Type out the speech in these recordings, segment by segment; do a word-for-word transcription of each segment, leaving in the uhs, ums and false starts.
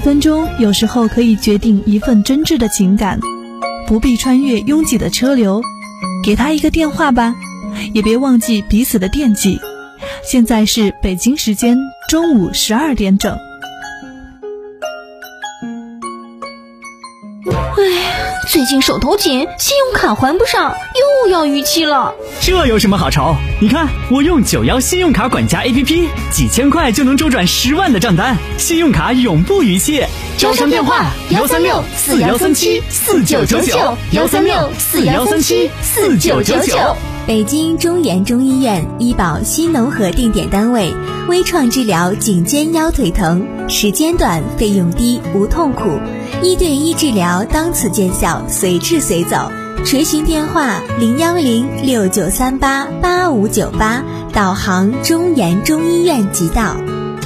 分钟有时候可以决定一份真挚的情感，不必穿越拥挤的车流，给他一个电话吧，也别忘记彼此的惦记。现在是北京时间中午十二点整。 唉，最近手头紧，信用卡还不上，又要逾期了。 这有什么好愁？你看我用九幺信用卡管家 A P P， 几千块就能周转十万的账单，信用卡永不逾期。 招商电话幺三六四幺三七四九九九幺三六四幺三七四九九九。 北京中研中医院医保新农合定点单位，微创治疗颈肩腰腿疼，时间短，费用低，无痛苦，一对一治疗当此见效，随治随走。垂询电话零幺零六九三八八五九八，导航中研中医院即到。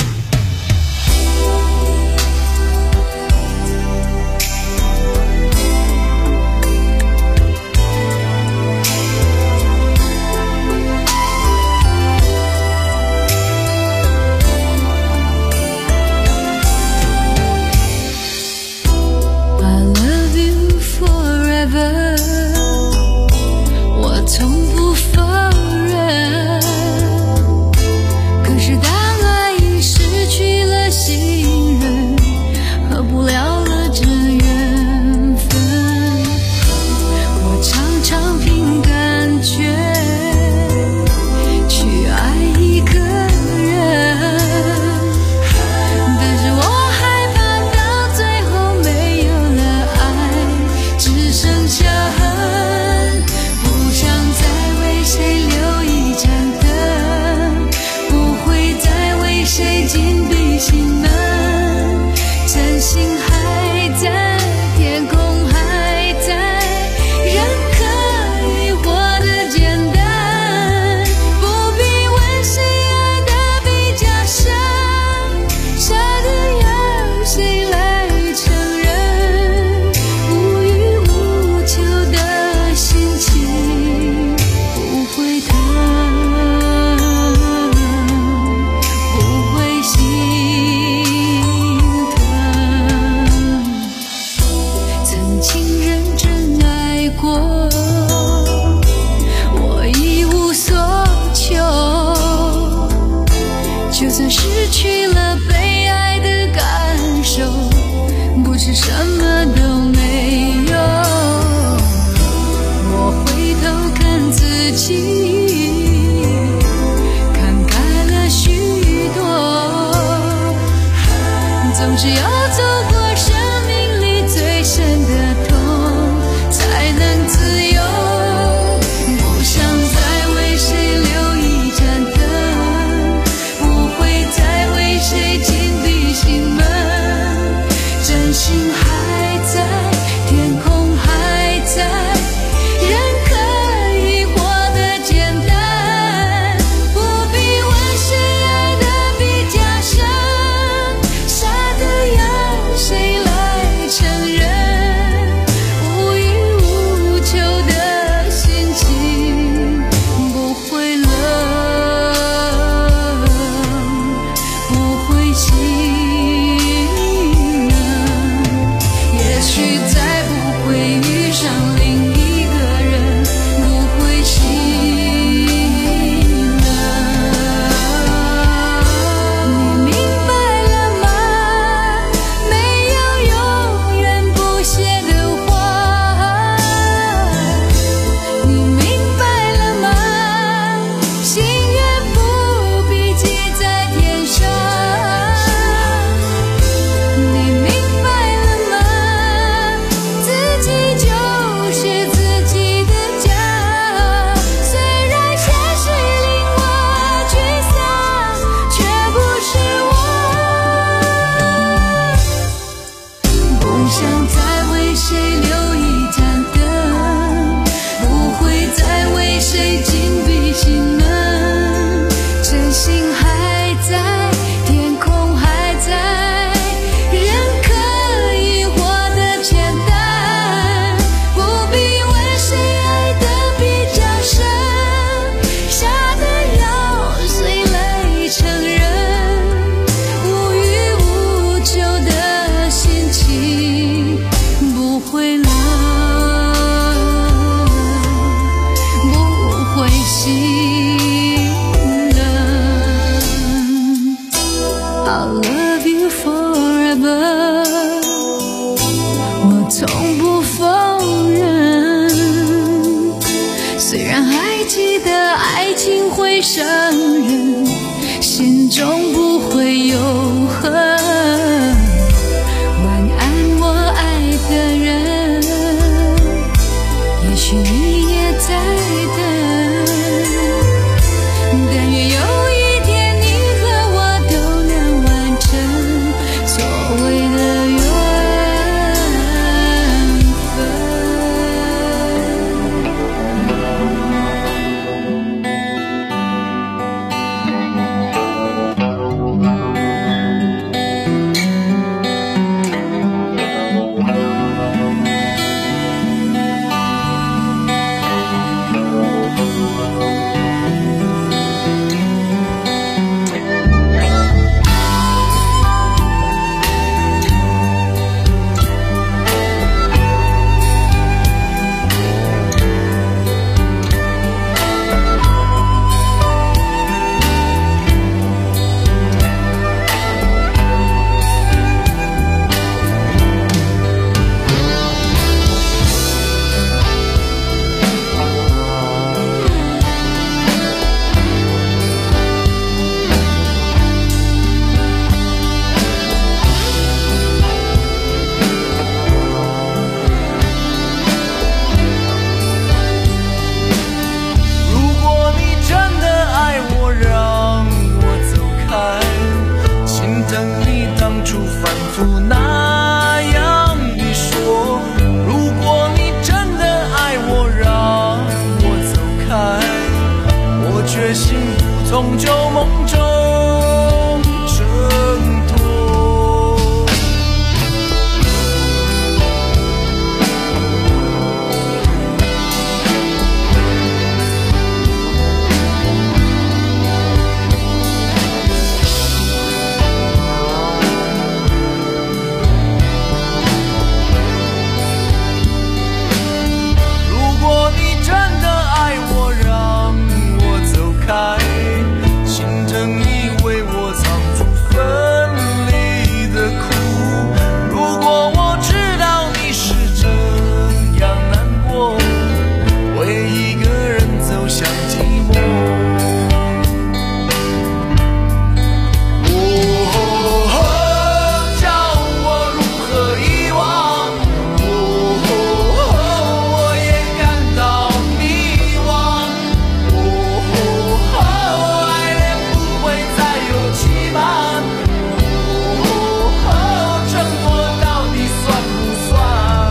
就算失去了被爱的感受，不是什么都没有。我回头看自己，看开了许多，总是要走过生命里最深的痛，才能自由。不想再为谁留一盏灯，不会再为谁紧闭心门，真心还在，天空还在，人可以活得简单，不必问谁爱得比较深，傻得要由梦中挣脱。如果你真的爱我，让我走开，心疼你为我藏住分离的苦。如果我知道你是这样难过，我也一个人走向寂寞。哦，叫我如何遗忘？哦，我也感到迷惘。哦，爱恋不会再有期盼。哦，挣脱到底算不算？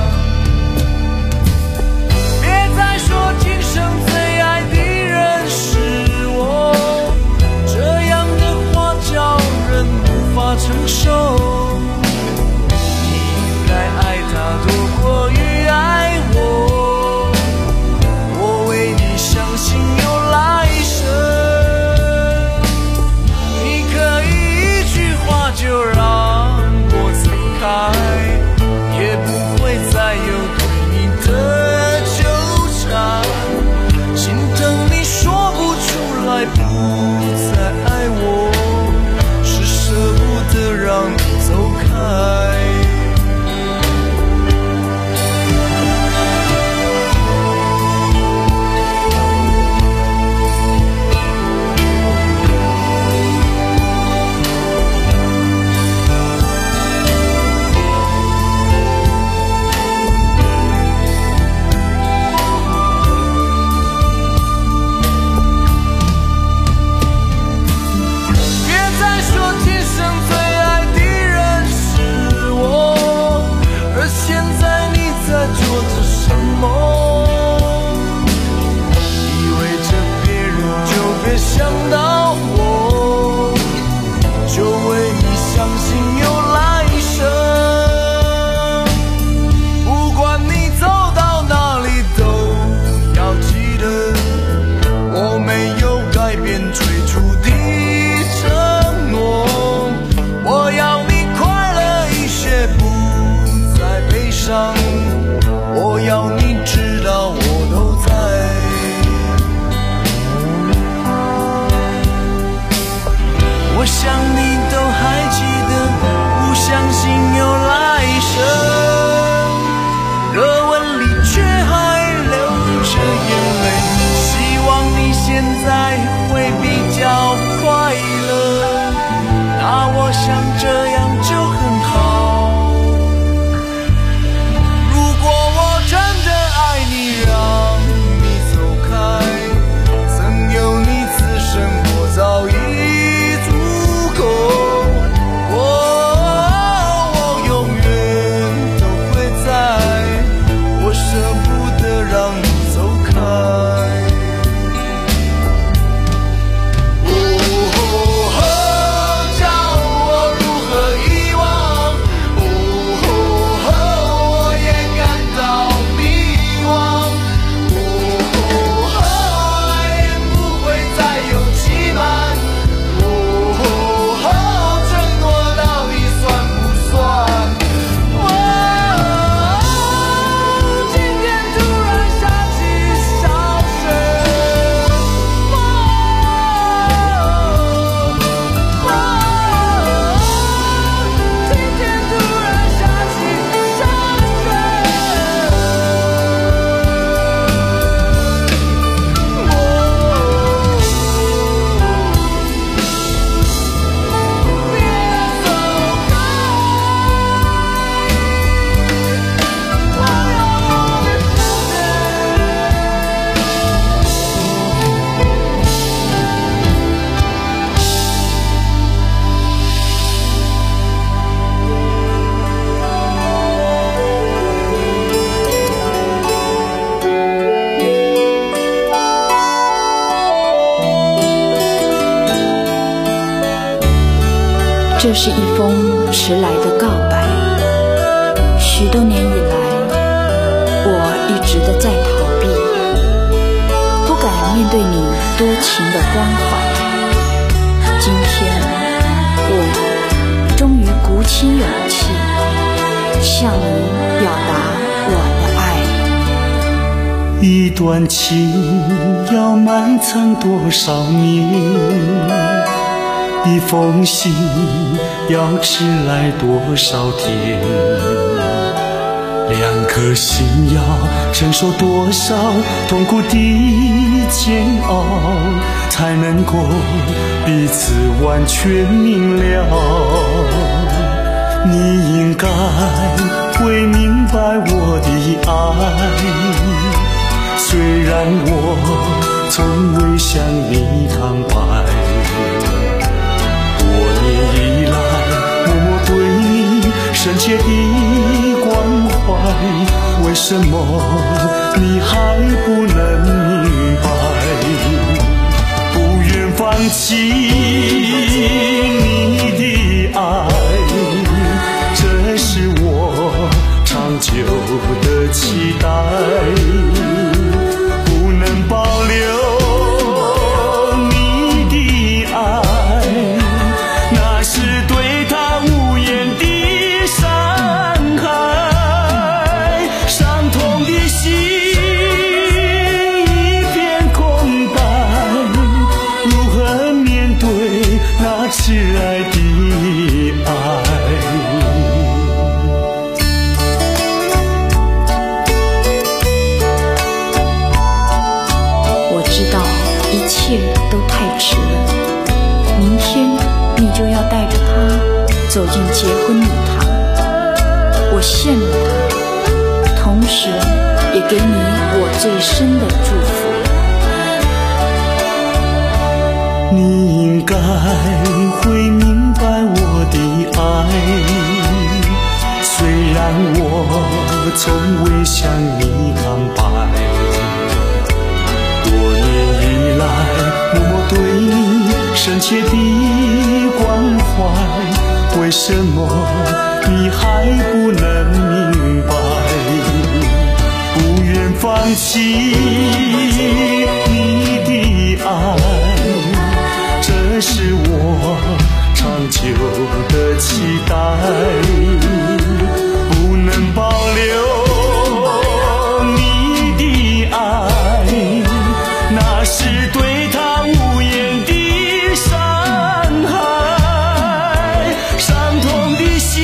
别再说今生最爱的人是我，这样的话叫人无法承受。你应该爱他多过于爱我，我为你相信有来生。你可以一句话就让我走开，也不会再有对你的纠缠。心疼你说不出来不再爱我，是舍不得让你走开。别再说天生最爱的人是我，而现在你在做着什么？以为着别人就别想到我，就为你相信有来生。不管你走到哪里都要记得，我没有改变最初的承诺。我要你快乐一些，不再悲伤。我要你知道我都在。我想你都还记得，不相信有来生。热吻里却还流着眼泪，希望你现在会比较快乐。那我想这样就很好。如果我真的爱你，让你走开，曾有你此生我早已足够。我我永远都会在，我舍不得让你走开。哦，叫我如何这是一封迟来的告白。许多年以来，我一直的在逃避，不敢面对你多情的关怀。今天，我终于鼓起勇气，向你表达我的爱。 一段情要埋藏多少年？一封信要迟来多少天？两颗心要承受多少痛苦的煎熬，才能够彼此完全明了？你应该会明白我的爱，虽然我从未向你坦白。多年以来，默默对你深切的关怀，为什么你还不能明白？不愿放弃你的爱，这是我长久的期待。不能保留挚爱的爱。 我知道一切都太迟了，明天你就要带着他走进结婚礼堂，我羡慕他，同时也给你我最深的祝福。 你应该会明白我的爱，虽然我从未向你坦白。多年以来，默默对你深切的关怀，为什么你还不能明白？不愿放弃你的爱，这是我长久的期待。不能保留你的爱，那是对他无言的伤害。伤痛的心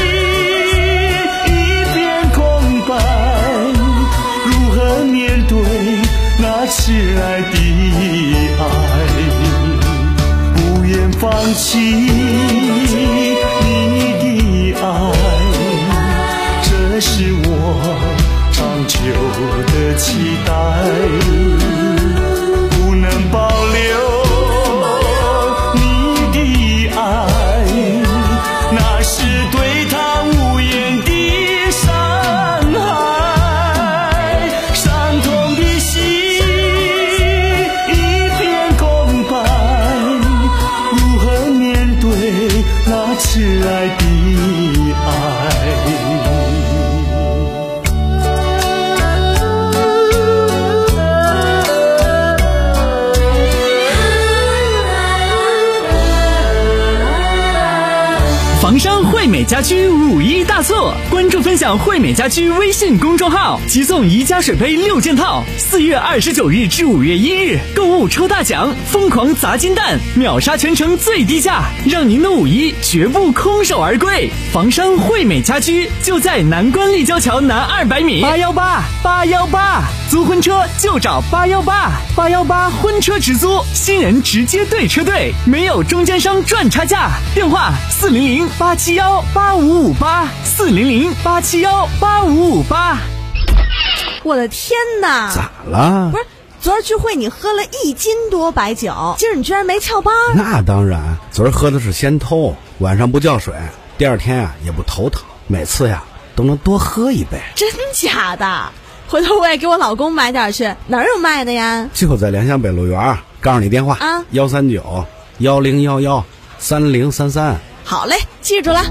一片空白，如何面对那挚爱的爱？放弃你的爱，这是我长久的期待。不能保留你的爱，那是对他无言的伤害。伤痛的心一片空白，那挚爱的爱。 房商惠美家居五一大促，关注分享惠美家居微信公众号，即送宜家水杯六件套。四月二十九日至五月一日，购物抽大奖，疯狂砸金蛋，秒杀全城最低价，让您的五一绝不空手而归。房商惠美家居就在南关立交桥南二百米。八幺八八幺八，租婚车就找八幺八八幺八婚车直租，新人直接对车队，没有中间商赚差价。电话四零零八七幺八五五八四零零八七幺八五五八。 我的天哪！ 咋了？ 不是，昨儿聚会你喝了一斤多白酒，今儿你居然没翘班？ 那当然，昨儿喝的是先偷，晚上不叫水，第二天啊也不头疼，每次呀都能多喝一杯。 真假的？回头我也给我老公买点去，哪儿有卖的呀？ 就在良乡北路园，告诉你电话啊， 幺三九幺零幺幺三零三三。 好嘞，记住了。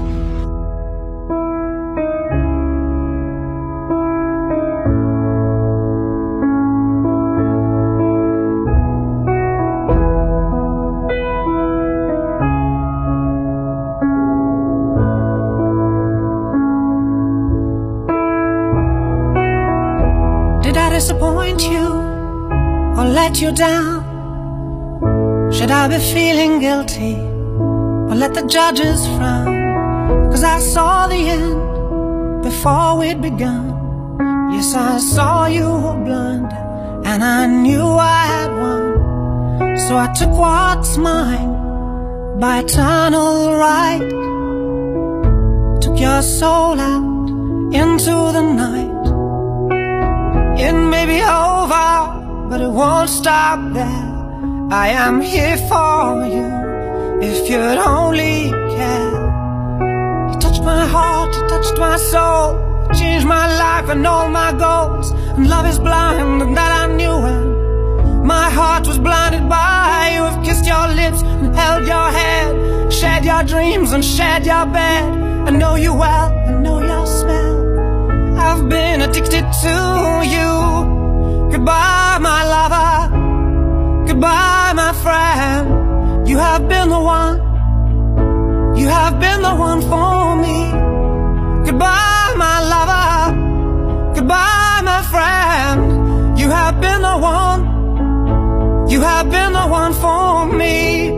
Did I disappoint you or let you down? Should I be feeling guilty or let the judges frown? Cause I saw the end before we'd begun. Yes, I saw you were blind and I knew I had won. So I took what's mine by eternal right. Took your soul out into the night. It may be over, but it won't stop there. I am here for you, if you'd only care. You touched my heart, you touched my soul, changed my life and all my goals. And love is blind, and that I knew when my heart was blinded by you. I've kissed your lips and held your head, shared your dreams and shared your bed. I know you well, I know your smell. I've been addicted to you. Goodbye, my lover. Goodbye, my friend. You have been the one. You have been the one for me. Goodbye, my lover. Goodbye, my friend. You have been the one. You have been the one for me.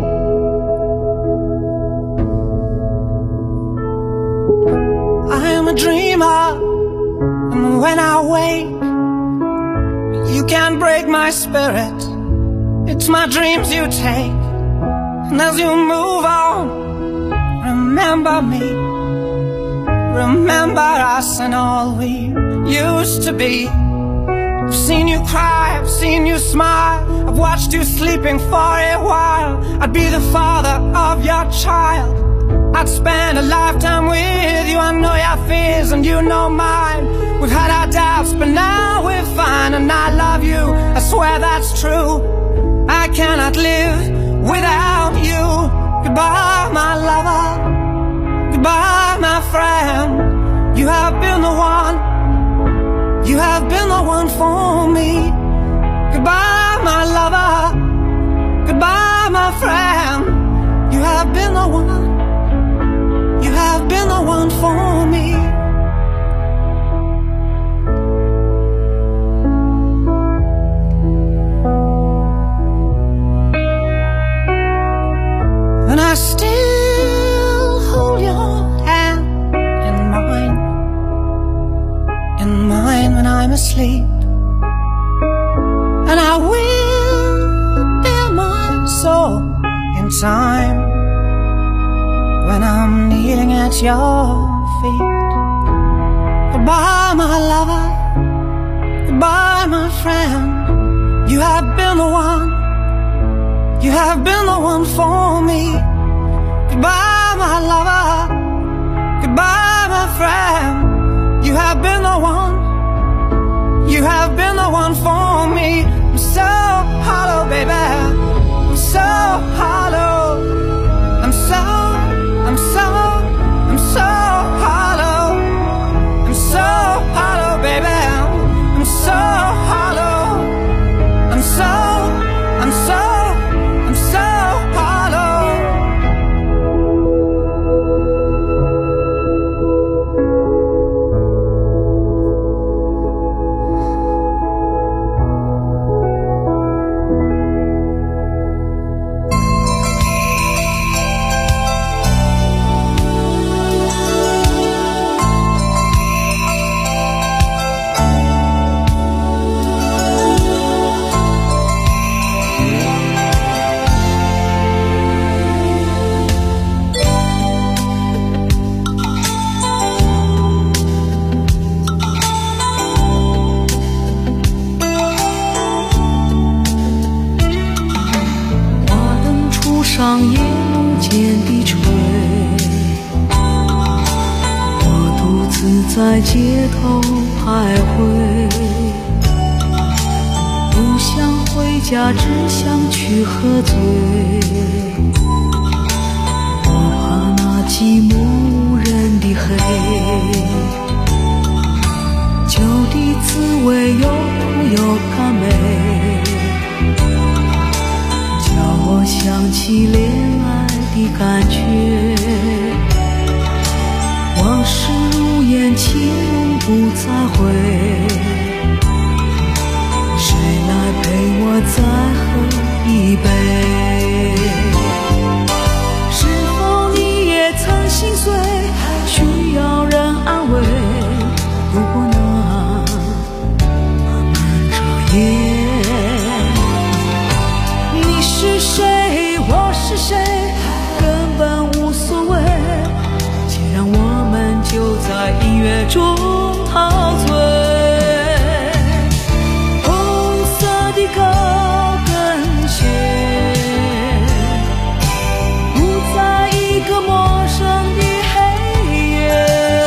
I am a dreamer, and when I wake, you can't break my spirit. It's my dreams you take. And as you move on, remember me. Remember us and all we used to be. I've seen you cry, I've seen you smile, I've watched you sleeping for a while. I'd be the father of your child. I'd spend a lifetime with you. I know your fears and you know mine. We've had our doubts, but now we're fine. And I love you, I swear that's true. I cannot live without you. Goodbye, my lover. Goodbye, my friend. You have been the one. You have been the one for me. Goodbye, my lover. Goodbye, my friend. You have been the one. You have been the one for me. And I still hold your hand in mine, in mine when I'm asleep. And I will bear my soul in time when I'm kneeling at your feet. Goodbye, my lover. Goodbye, my friend. You have been the one. You have been the one for me. Goodbye, my lover. Goodbye, my friend. You have been the one. You have been the one for me. I'm so hollow, baby. I'm so hollow. I'm so, I'm so, I'm so hollow. I'm so hollow, baby. I'm so hollow. I'm so, I'm so. 上夜幕间低垂，我独自在街头徘徊，不想回家，只想去喝醉。我怕那感觉。往事如烟，情梦不再回，谁来陪我再喝一杯？是否你也曾心碎，需要人安慰？如果那漫长夜，你是谁，我是谁，根本无所谓。既然我们就在音乐中陶醉，红色的高跟鞋，不在一个陌生的黑夜。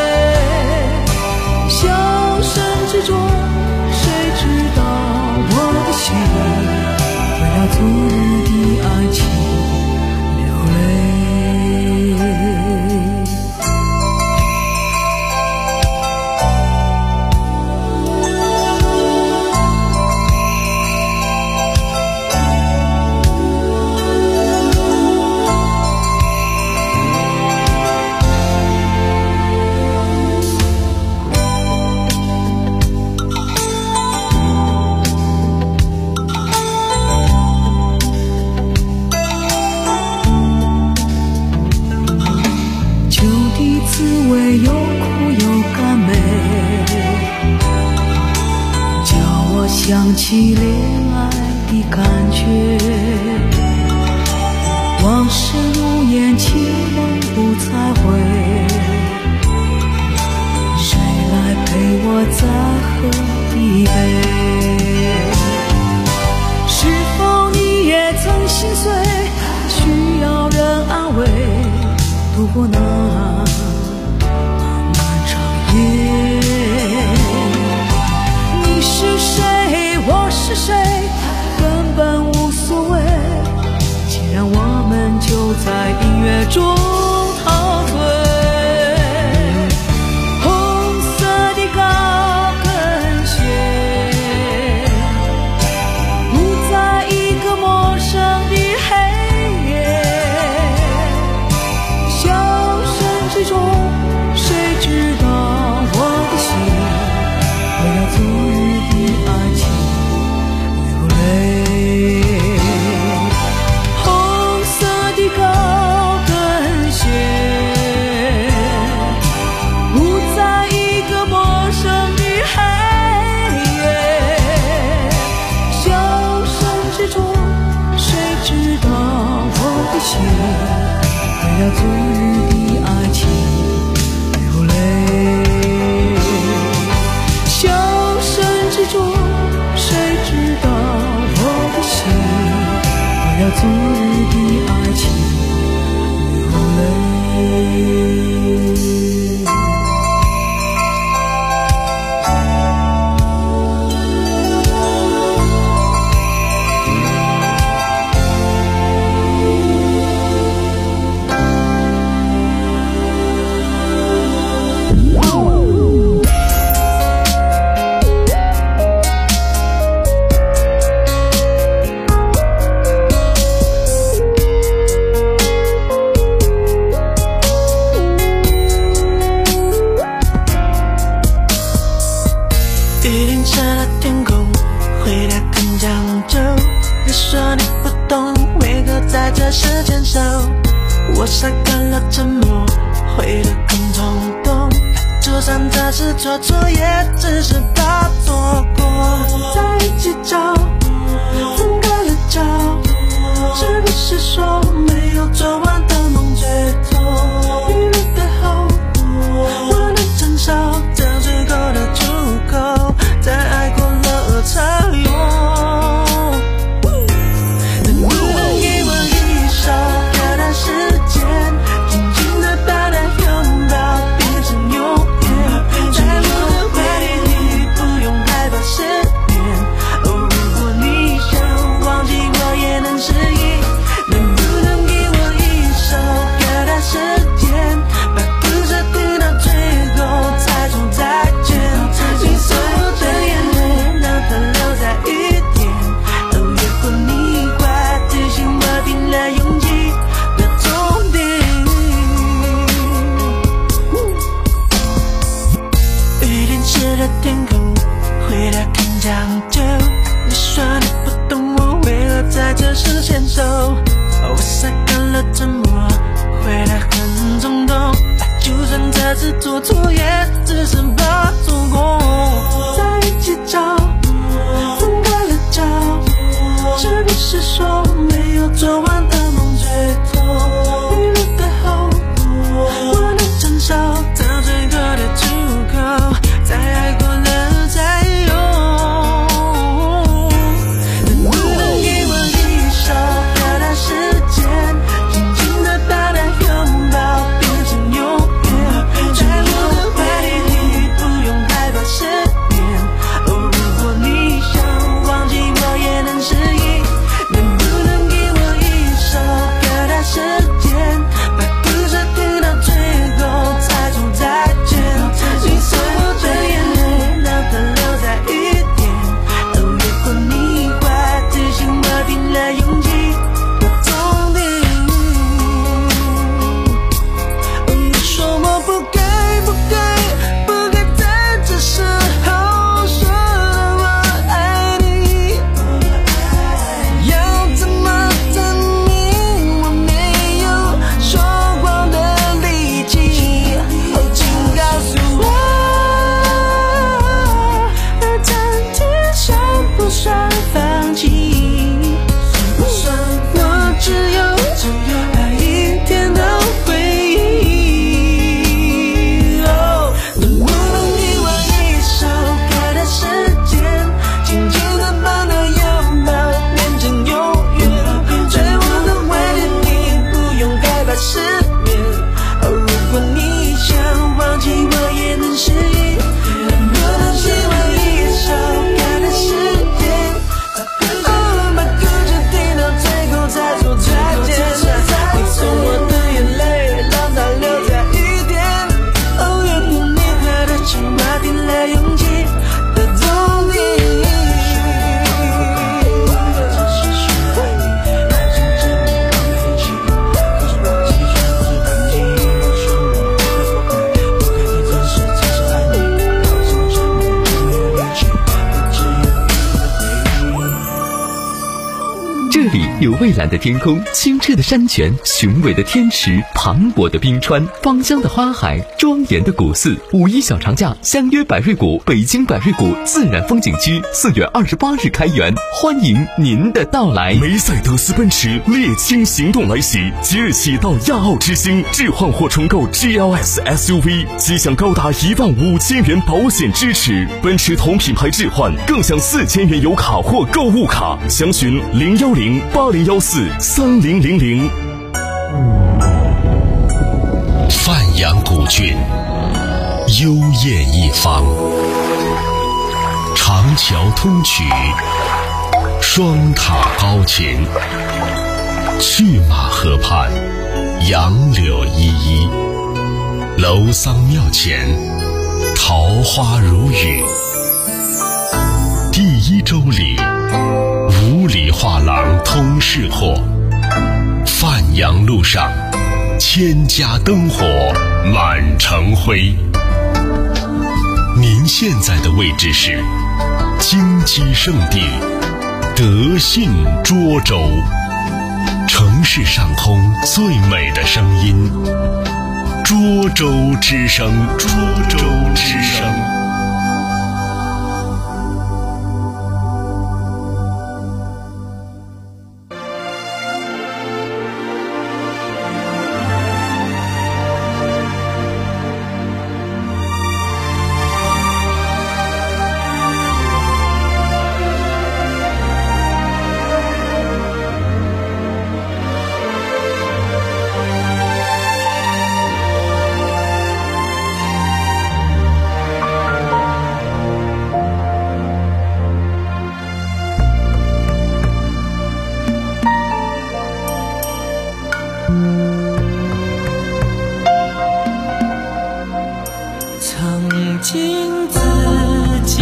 笑声之中，谁知道我的心为了昨日的爱情流泪。滋味又苦又甘美，叫我想起恋爱的感觉。往事如烟，情梦不再回，谁来陪我再喝一杯？是否你也曾心碎，需要人安慰？度过那你是谁，我是谁，根本无所谓。既然我们就在音乐中陶醉，红色的高跟鞋，不在一个陌生的黑夜。笑声之中，谁知道我的心为了昨日的爱情流泪？红色的高跟鞋，不在一个陌生的黑夜。笑声之中，谁知道我的心为了昨日的爱情流泪？笑声之中，谁知道我的心为了昨日的爱情流泪？ 我晒干了沉默，回得更冲动。就算这次做错，也只是他错过。在一起找，分开了找，是不是说没有做完的梦最痛？预备的好，我能承受，这最后的出口，在爱过了才有。 失忆，能不能给我一首做错也只是怕错过。在一起找，分开了找，是不是说没有做完的梦最多？迷路的后果，我能承受，到最后的出口，在爱过了才有。能不能给我一首歌的时间，紧紧地把它拥抱，变成永远，在我的怀里你不用害怕失眠。哦，如果你想忘记我也能适应，能不能给我一首歌的时间，把故事听到最后才说再见。你所有的眼泪让它留在雨点。哦，如果你坏，提醒我定了勇气的终点。哦，你说我不该不该不该在这时候说我爱你，要怎么证明我没有说谎的力气？哦，请告诉我，而暂停算不算放弃？我只有爱一天的回忆。哦，能不能给我一首歌的时间，紧紧地把它拥抱，变成永远，在我的怀里你不用害怕失眠。哦，如果你想忘记我也能适应，能不能给我一首歌的时间，哦，把故事听到最后才说再见。你送我的眼泪让它留在雨点。哦，如果你坏的情话定了勇气的终点。 这里有蔚蓝的天空、清澈的山泉、雄伟的天池、磅礴的冰川、芳香的花海、庄严的古寺。五一小长假，相约百瑞谷北京百瑞谷自然风景区，四月二十八日开园，欢迎您的到来。 梅赛德斯奔驰猎青行动来袭，即日起到亚奥之星置换或重购 G L S S U V， 即享高达一万五千元保险支持。奔驰同品牌置换更享四千元油卡或购物卡，详询零幺零八零幺四三零零零。 范阳古郡，幽艳一方，长桥通衢，双塔高琴，去马河畔，杨柳依依，楼桑庙前，桃花如雨。第一周里，五里画廊通市货，范阳路上，千家灯火满城辉。您现在的位置是金鸡圣地德信涿州，城市上空最美的声音，涿州之声，涿州之声。 曾经自己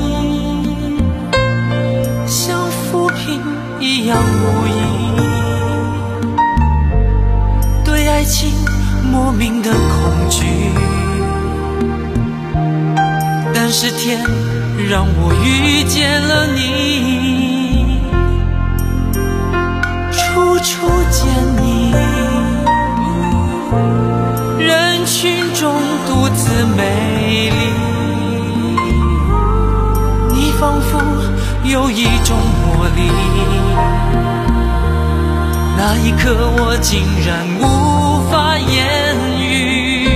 像浮萍一样无依，对爱情莫名的恐惧，但是天让我遇见了你，处处见你，人群中独自有一种魔力，那一刻我竟然无法言语，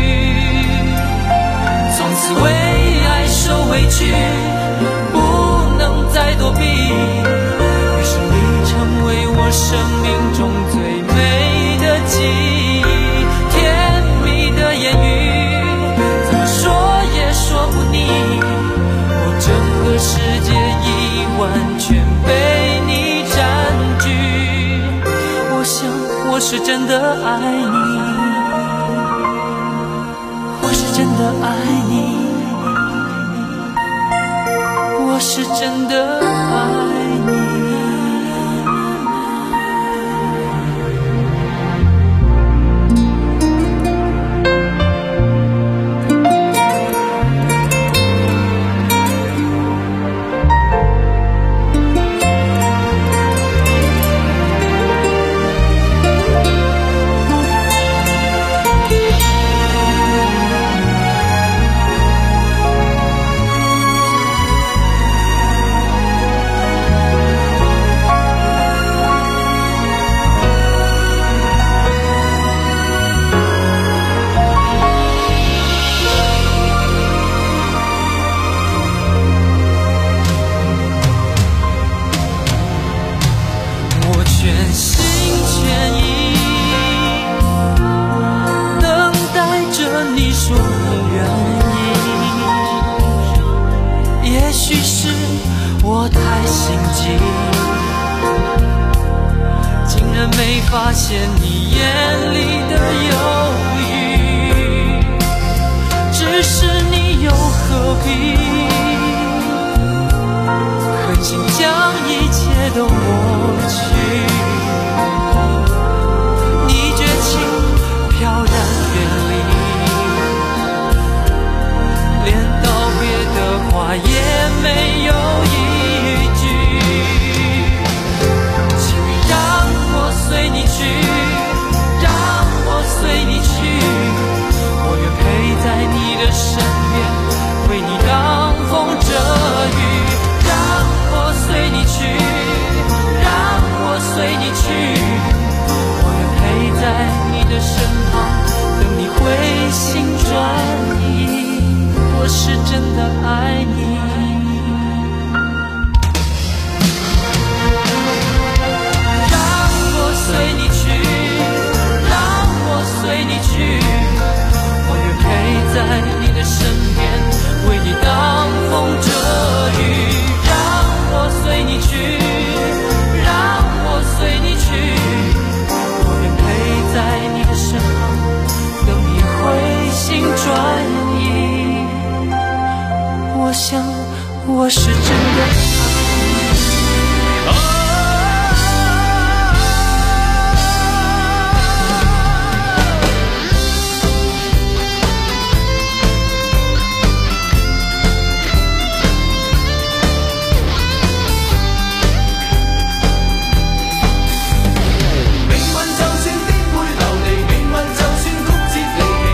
从此为爱受委屈，不能再躲避，于是你成为我生命中最美的记忆，甜蜜的言语怎么说也说不腻，我整个世界已完全被你占据，我想我是真的爱你，我是真的爱你，我是真的爱你。没发现你眼里的犹豫，只是你又何必狠心将一切都抹去，你绝情飘然远离，连道别的话也没有一句，随你去，让我随你去，我愿陪在你的身边，为你挡风遮雨，让我随你去，让我随你去，我愿陪在你的身旁，等你回心转意，我是真的爱你。随你去，让我随你去，我愿陪在你的身边，为你挡风遮雨，让我随你去，让我随你去，我愿陪在你的身旁，等你回心转意，我想我是真的爱你。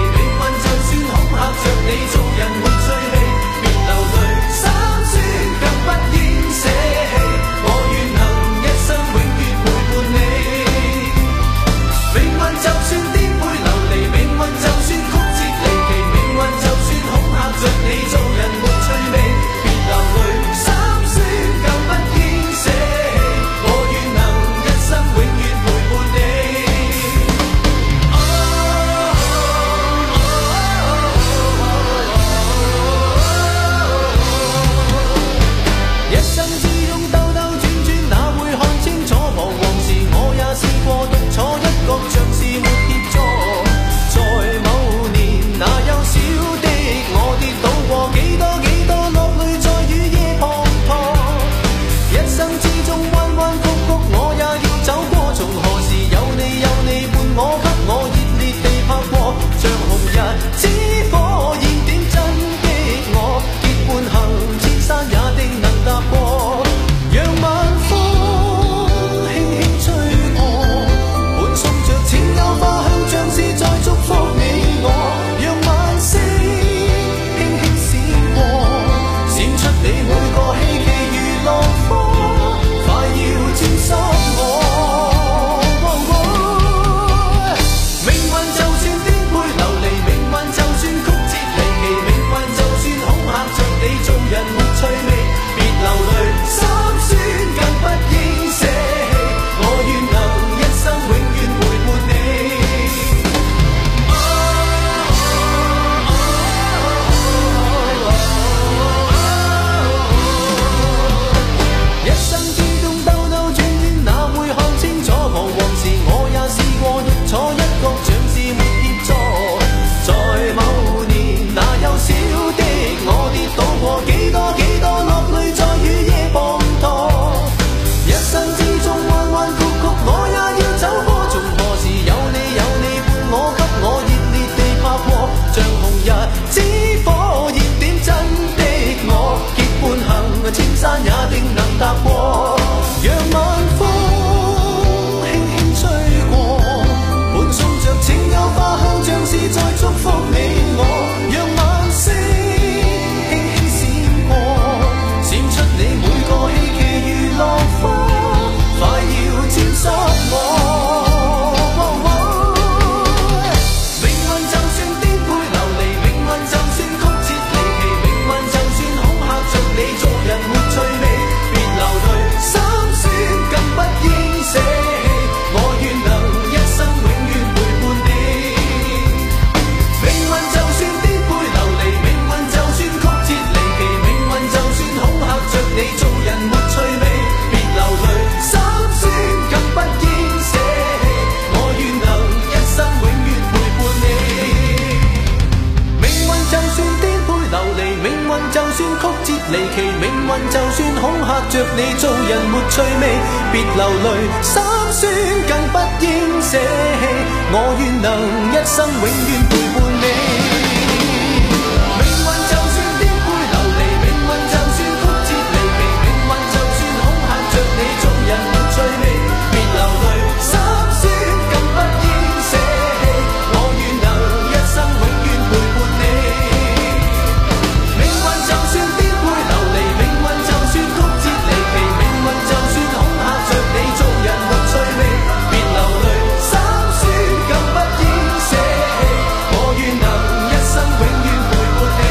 你做人沒趣氣，別流淚，心酸。 離奇，命運就算恐嚇着你，做人沒趣味，別流淚，心酸更不應捨棄，我願能一生永遠陪伴你。命運就算顛沛流離，命運就算曲折離奇，命運就算恐嚇着你，做人沒趣味，別流淚，心酸更不應捨棄，我願能一生永遠陪伴你。命運就算顛沛流離，命運就算曲折離奇，命運就算恐嚇着你，做人沒趣味，別流淚，心酸更不應捨棄，我願能一生永遠陪伴你。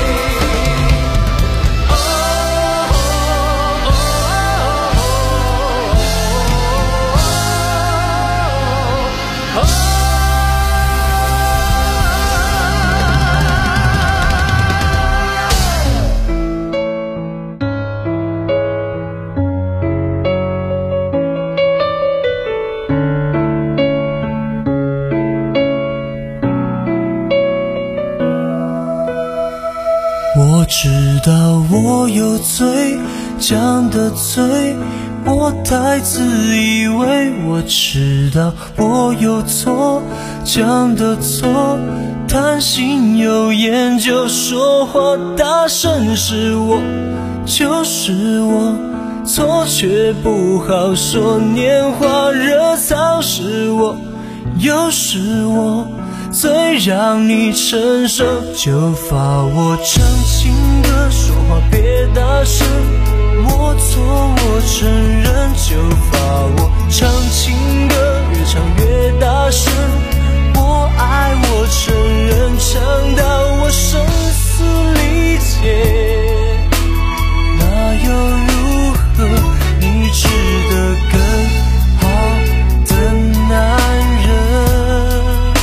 我知道我有罪，讲的罪，我太自以为。我知道我有错，讲的错，贪心有研究，说话大声是我，就是我，错却不好说，年华热燥是我，又是我，最让你承受，就罚我唱情歌，说话别大声，我错我承认，就罚我唱情歌，越唱越大声，我爱我承认，唱到我生死理解，那又如何？你值得更好的男人。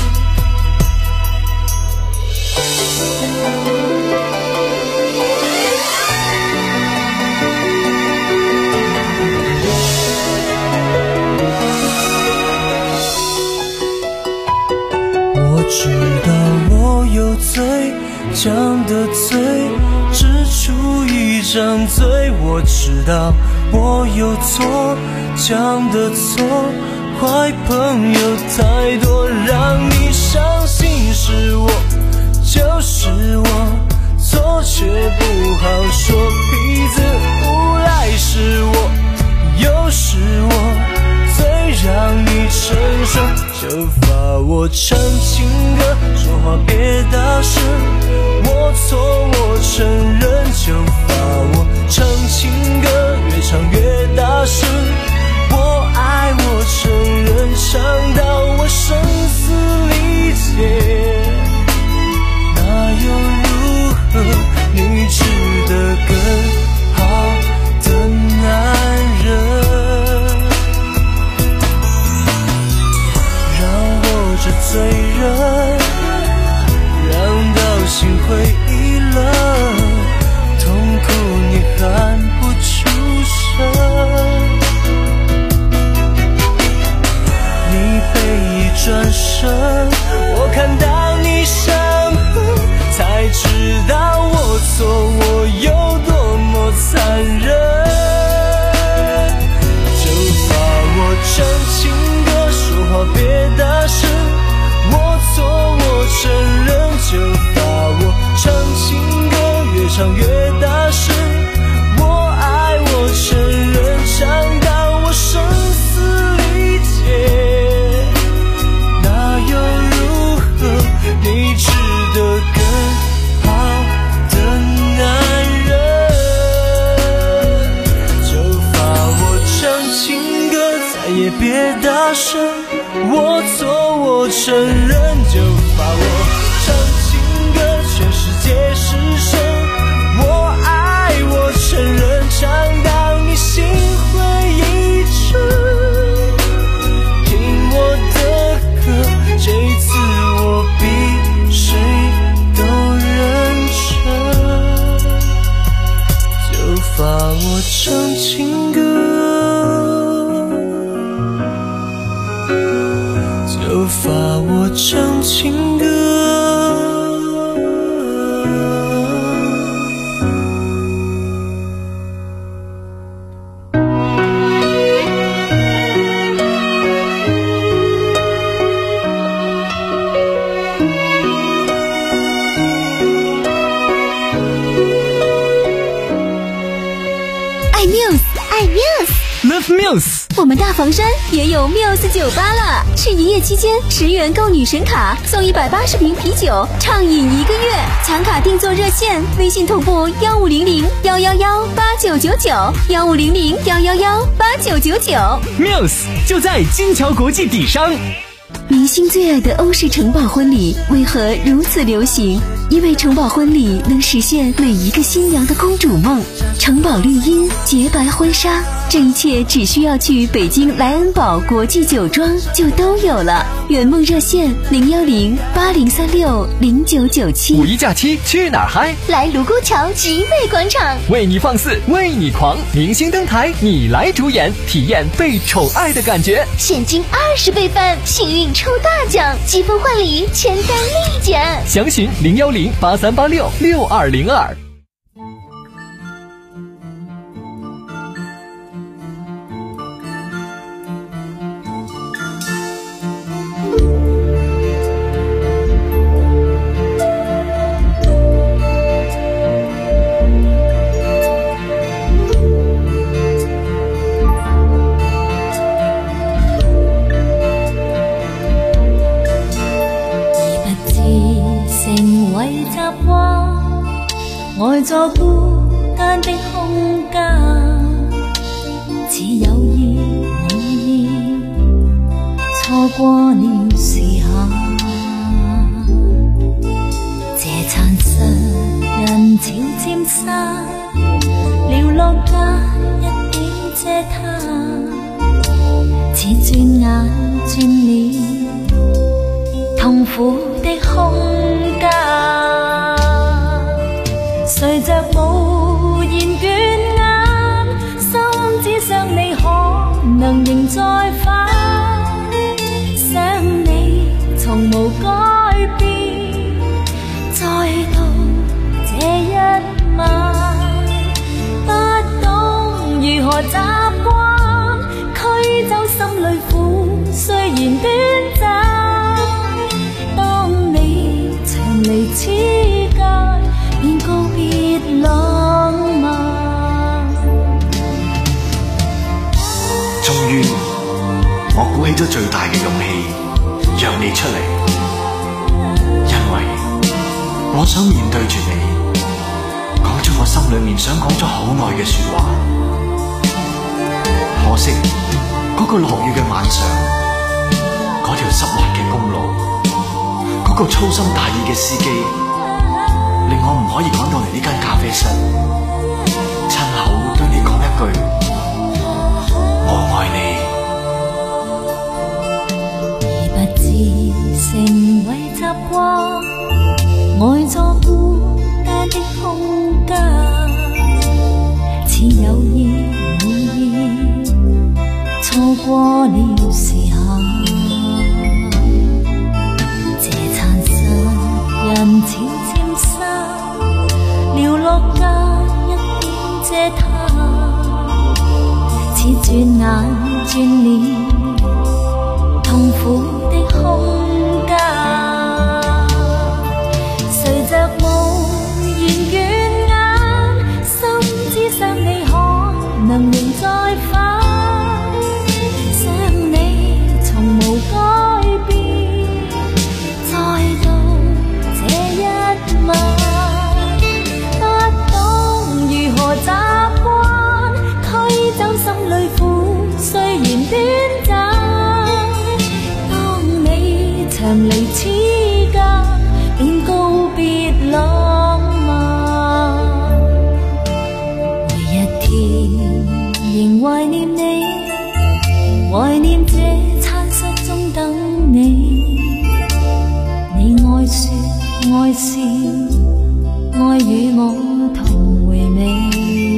我知道我有罪，讲的罪，只出一张嘴。我知道我有错，讲的错，坏朋友太多，让你伤心是我，就是我，错却不好说，痞子无赖是我，又是我，最让你承受，就罚我唱情歌，说话别大声，我错我承认，就罚我唱情歌，越唱越大声，我爱我承认，唱到我生死理解，那又如何？你值得更好的男人，让我这罪人让到心灰意冷，痛苦你喊不出声，你背一转身，我看到你伤痕，才知道我错我有多么残忍，就罚我唱情歌，说话别大声，我错我承认，就罚我唱情歌，越唱越大声，我爱我承认，唱到我生死理解，那又如何？你值得更好的男人，就罚我唱情歌，再也别大声，我错我承认，就罚我唱情歌，全世界失声，我爱我承认，唱到你心灰意冷，听我的歌，这一次我比谁都认真，就罚我唱情歌，就罚我唱 Muse。 我们大房山也有 Muse 酒吧了，是营业期间十元购女神卡送一百八十瓶啤酒，畅饮一个月。抢卡定做热线，微信同步幺五零零幺幺幺八九九九幺五零零幺幺幺八九九九。 Muse 就在金桥国际底商。 明星最爱的欧式城堡婚礼为何如此流行？因为城堡婚礼能实现每一个新娘的公主梦。城堡绿茵，洁白婚纱，这一切只需要去北京莱恩堡国际酒庄就都有了。圆梦热线零幺零八零三六零九九七。 五一假期去哪儿嗨？ 来卢沟桥集美广场， 为你放肆，为你狂，明星登台，你来主演，体验被宠爱的感觉。 现金二十倍翻，幸运抽大奖，积分换礼，签单立减。 详询零幺零八三八六六二零二。 呆在孤單的空間，似有意無意錯過了時刻。這殘實人潮漸散，寥落間一點遮他，似轉眼轉了痛苦的空間。隨着無言倦眼，心只想你可能仍在返，想你從無改變，再到這一晚，不懂如何習慣，驅走心裏苦，雖然短暫，當你長離此間，便告別浪漫。 終於，我鼓起咗最大嘅勇氣，讓你出嚟，因為我想面對住你，講出我心裏面想講咗好耐嘅說話。可惜，嗰個落雨嘅晚上，嗰條濕滑嘅公路，嗰個粗心大意嘅司機，令我唔可以趕到嚟呢間咖啡室，親口對你講一句我愛你。 而不知成為習慣，呆在孤單的空間，似有意無意錯過了時刻。這殘實人潮寥落間一點遮他，似轉眼轉了痛苦的空間。隨着無言倦眼，心只想你可能仍在返，想你從無改變，再到這一晚。習慣驅走心裏苦，雖然短暫，當你長離此間，便告別浪漫。每一天仍懷念你，懷念這餐室中等你，你愛說愛笑，愛與我同回味。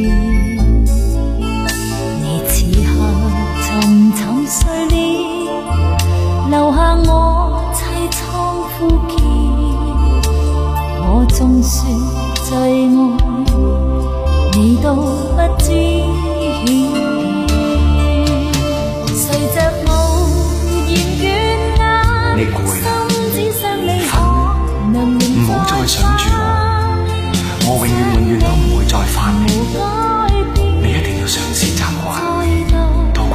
留下我凄愴枯竭，我縱說最愛你都不知曉。隨着無言倦眼， 你攰啦， 心只想你可能仍在返， 唔好再想住我，我永遠永遠都唔會再返嚟。你一定要嘗試習慣，到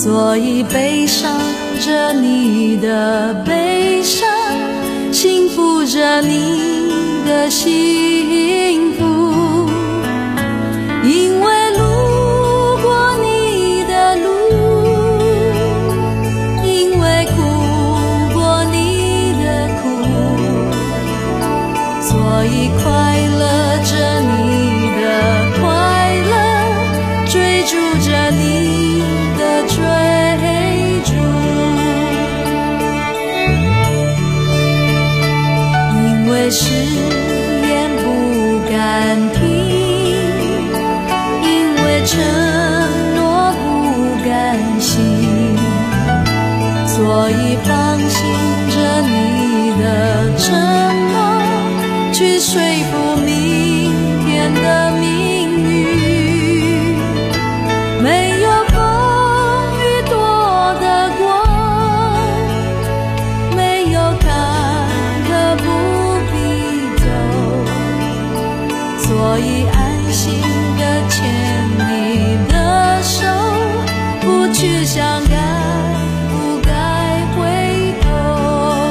所以悲伤着你的悲伤，幸福着你的幸福。因为路过你的路，因为哭过你的苦，所以快乐着你的快乐，追逐着你的追逐。因为誓言不敢听，因为承诺不甘心，所以放心着你的承诺，去说服明天的命运。没有风雨躲得过，没有坎坷不必走，所以安心的牵你的手，不去想该不该回头。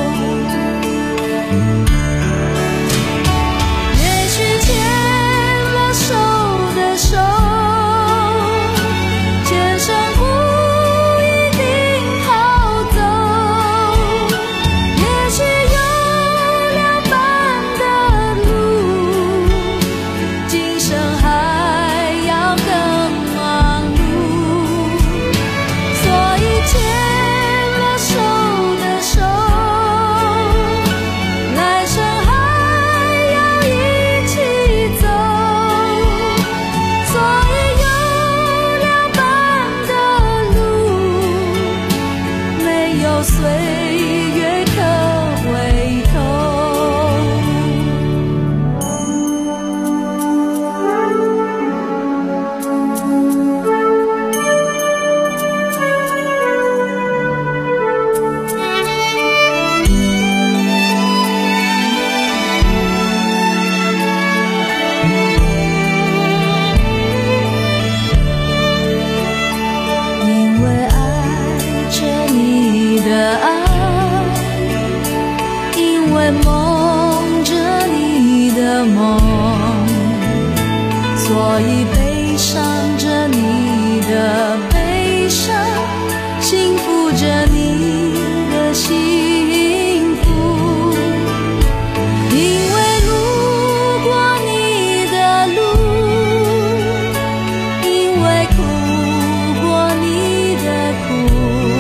也许牵了手的手，前生不一定好走，也许有两半的路，今生还要更忙碌。所以牵了手的手，来生还要一起走，所以有两半的路，没有岁月可回头。因为爱着你的爱，因为梦着你的梦，所以悲伤着你的悲伤，幸福着你的幸福。因为路过你的路，因为哭过你的苦，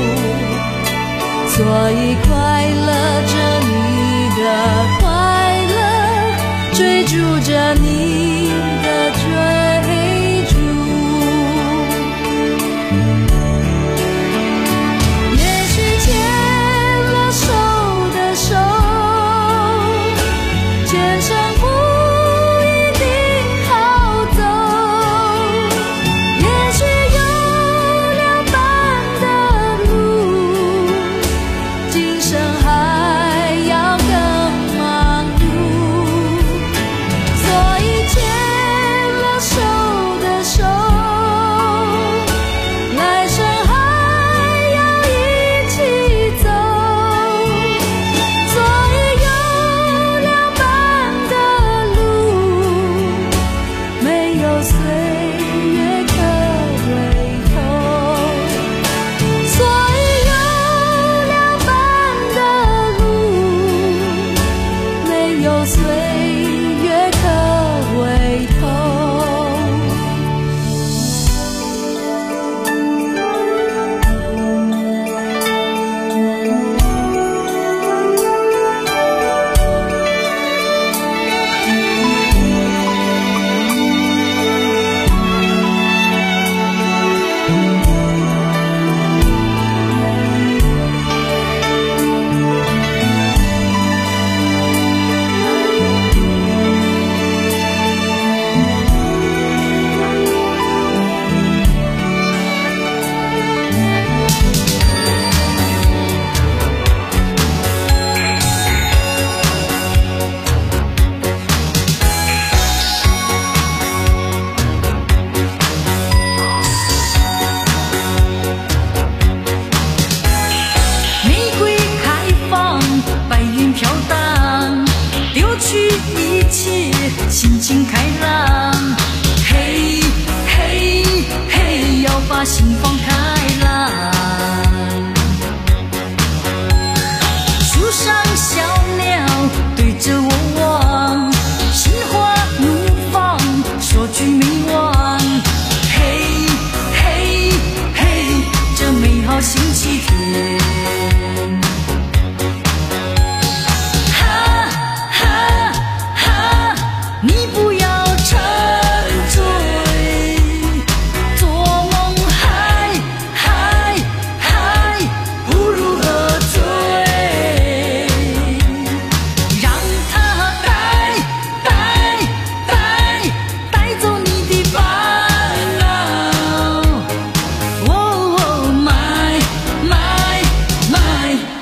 所以快乐着你的快乐，追逐着你的追逐。也许牵了手的手，前生不一定好走，也许有两半的路，今生还要更忙碌。所以牵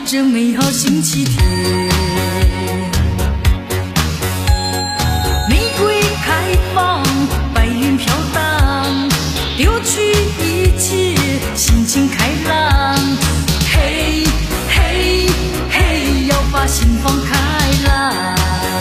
这美好星期天。玫瑰开放，白云飘荡，丢去一切，心情开朗。嘿嘿嘿，要把心放开朗。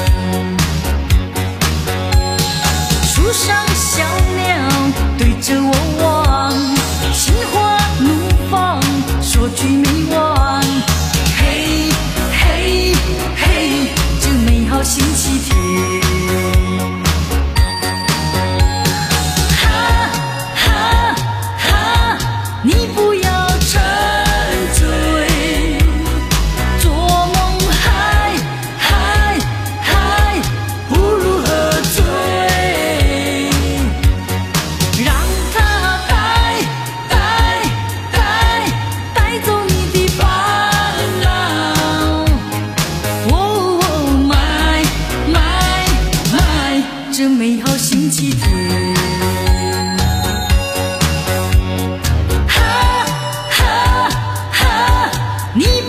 树上小鸟对着我望，心花怒放，说句没完。嘿嘿嘿，这美好星期天。哈哈哈，你不要沉醉，做梦嗨嗨嗨，不如喝醉，让它带带带带走你的烦恼。哦，买买买，这美好星期天。哈哈哈，你